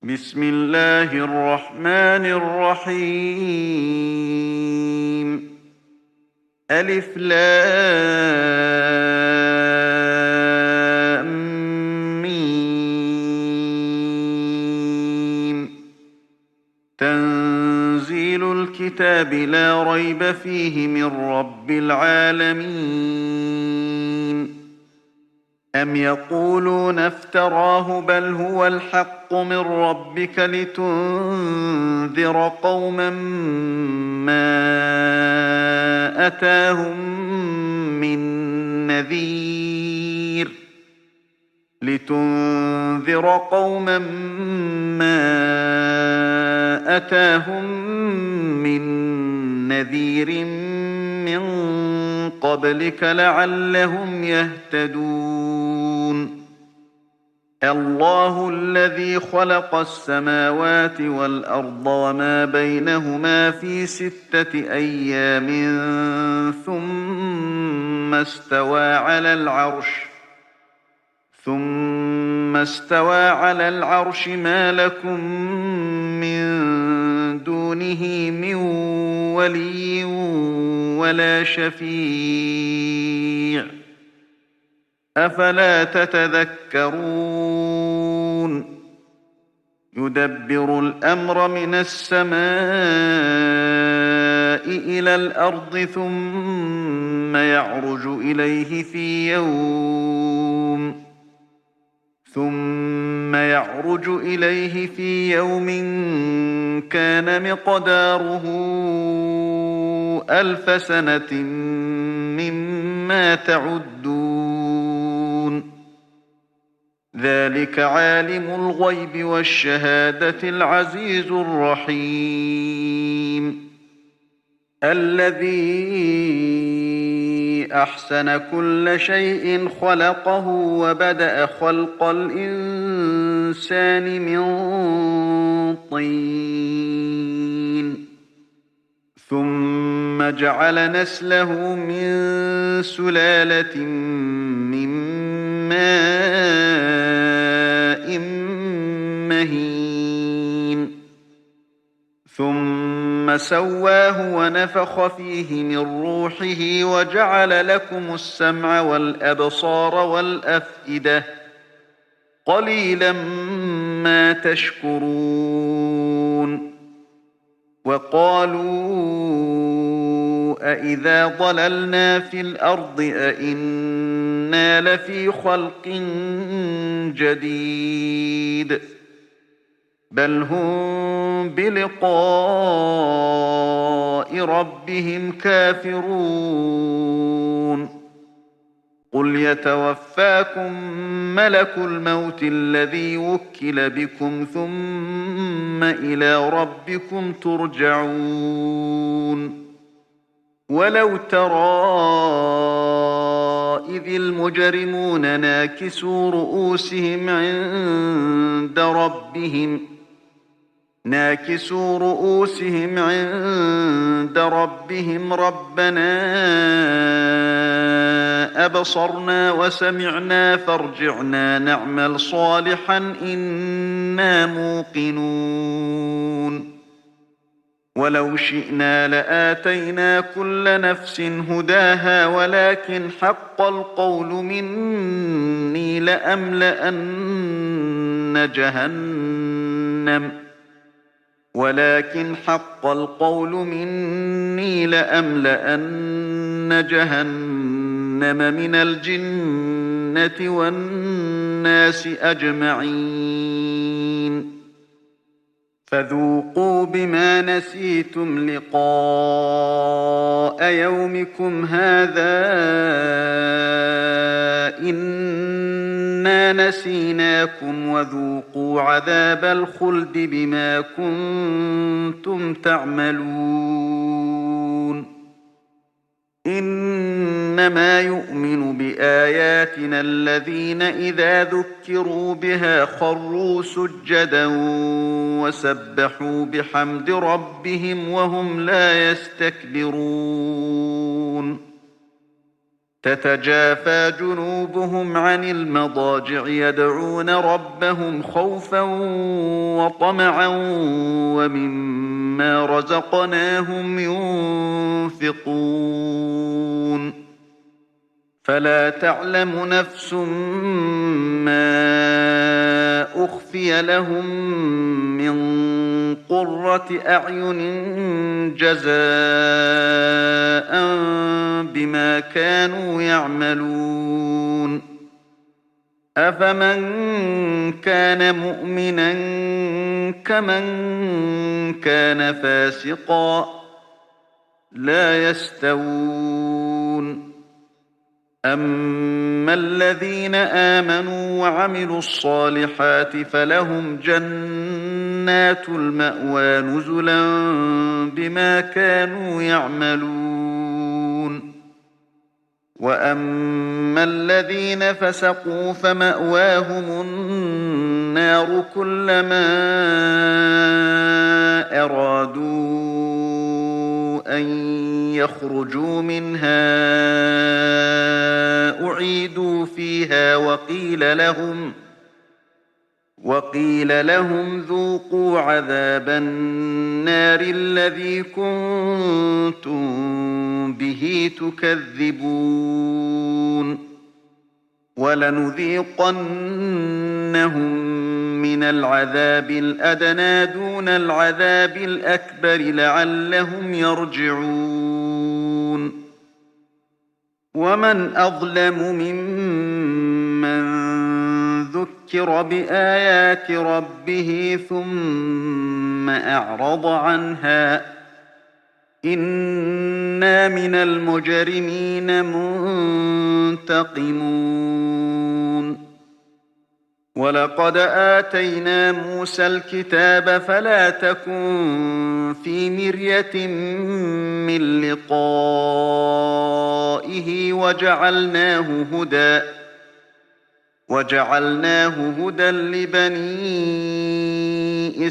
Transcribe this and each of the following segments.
بسم الله الرحمن الرحيم. ألف لام ميم. تنزيل الكتاب لا ريب فيه من رب العالمين. أم يقولون افتراه بل هو الحق من ربك لتنذر قوما ما أتاهم من نذير لتنذر قوما ما أتاهم من نذير من قبلك لعلهم يهتدون. الله الذي خلق السماوات والأرض وما بينهما في 6 أيام ثم استوى على العرش ما لكم من دونه من ولي ولا شفيع أفلا تتذكرون. يدبر الأمر من السماء إلى الأرض ثم يعرج إليه في يوم كان مقداره 1000 سنة مما تعدون. ذلك عالم الغيب والشهادة العزيز الرحيم. الذي أحسن كل شيء خلقه وبدأ خلق الإنسان من طين ثم جعل نسله من سلالة من ماء مهين ثم سواه ونفخ فيه من روحه وجعل لكم السمع والأبصار والأفئدة قليلا ما تشكرون. وقالوا أإذا ضللنا في الأرض أإنا لفي خلق جديد بل هم بلقاء ربهم كافرون. قل يتوفاكم ملك الموت الذي وكل بكم ثم إلى ربكم ترجعون. ولو ترى إذ المجرمون ناكسوا رؤوسهم عند ربهم ربنا أبصرنا وسمعنا فارجعنا نعمل صالحا إنا موقنون. ولو شئنا لآتينا كل نفس هداها ولكن حق القول مني لأملأن جهنم من الجنة والناس أجمعين. فذوقوا بما نسيتم لقاء يومكم هذا إنا نسيناكم وذوقوا عذاب الخلد بما كنتم تعملون. إنما يؤمن بآياتنا الذين إذا ذكروا بها خروا سجدا وسبحوا بحمد ربهم وهم لا يستكبرون. تتجافى جنوبهم عن المضاجع يدعون ربهم خوفا وطمعا ومما رزقناهم ينفقون فلا تعلم نفس ما أخفي لهم من قرة أعين جزاء بما كانوا يعملون أفمن كان مؤمنا كمن كان فاسقا لا يستوون أما الذين آمنوا وعملوا الصالحات فلهم جنات المأوى نزلا بما كانوا يعملون وأما الذين فسقوا فمأواهم النار كلما أرادوا أن يخرجوا منها أعيدوا فيها وقيل لهم ذوقوا عذاب النار الذي كنتم به تكذبون ولنذيقنهم من العذاب الأدنى دون العذاب الأكبر لعلهم يرجعون ومن أظلم ممن ذكر بآيات ربه ثم أعرض عنها إنا من المجرمين منتقمون ولقد آتينا موسى الكتاب فلا تكن في مرية من لقائه وجعلناه هدى لبني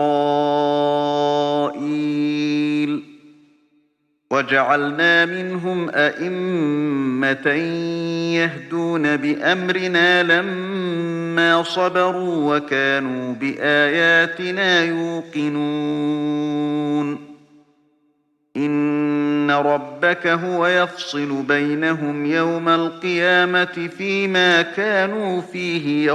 إسرائيل وجعلنا منهم أئمة يهدون بأمرنا لما صبروا وكانوا بآياتنا يوقنون إن ربك هو يفصل بينهم يوم القيامة فيما كانوا فيه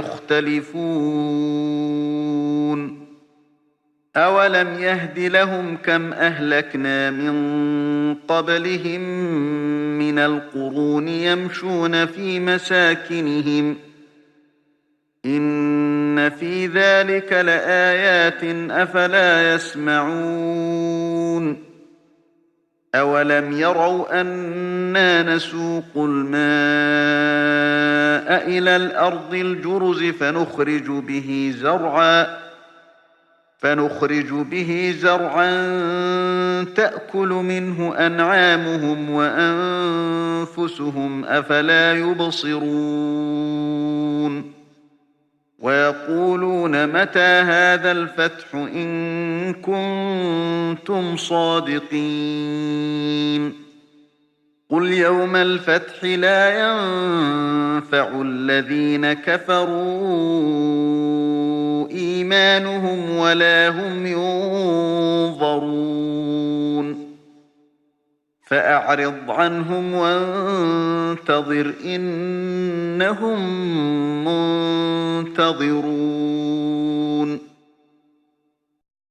يختلفون أولم يهد لهم كم أهلكنا من قبلهم من القرون يمشون في مساكنهم إن في ذلك لآيات أفلا يسمعون أولم يروا أنا نسوق الماء إلى الأرض الجرز فنخرج به زرعا تأكل منه أنعامهم وأنفسهم أفلا يبصرون ويقولون متى هذا الفتح إن كنتم صادقين قل يوم الفتح لا ينفع الذين كفروا إيمانهم ولا هم ينظرون فأعرض عنهم وانتظر إنهم منتظرون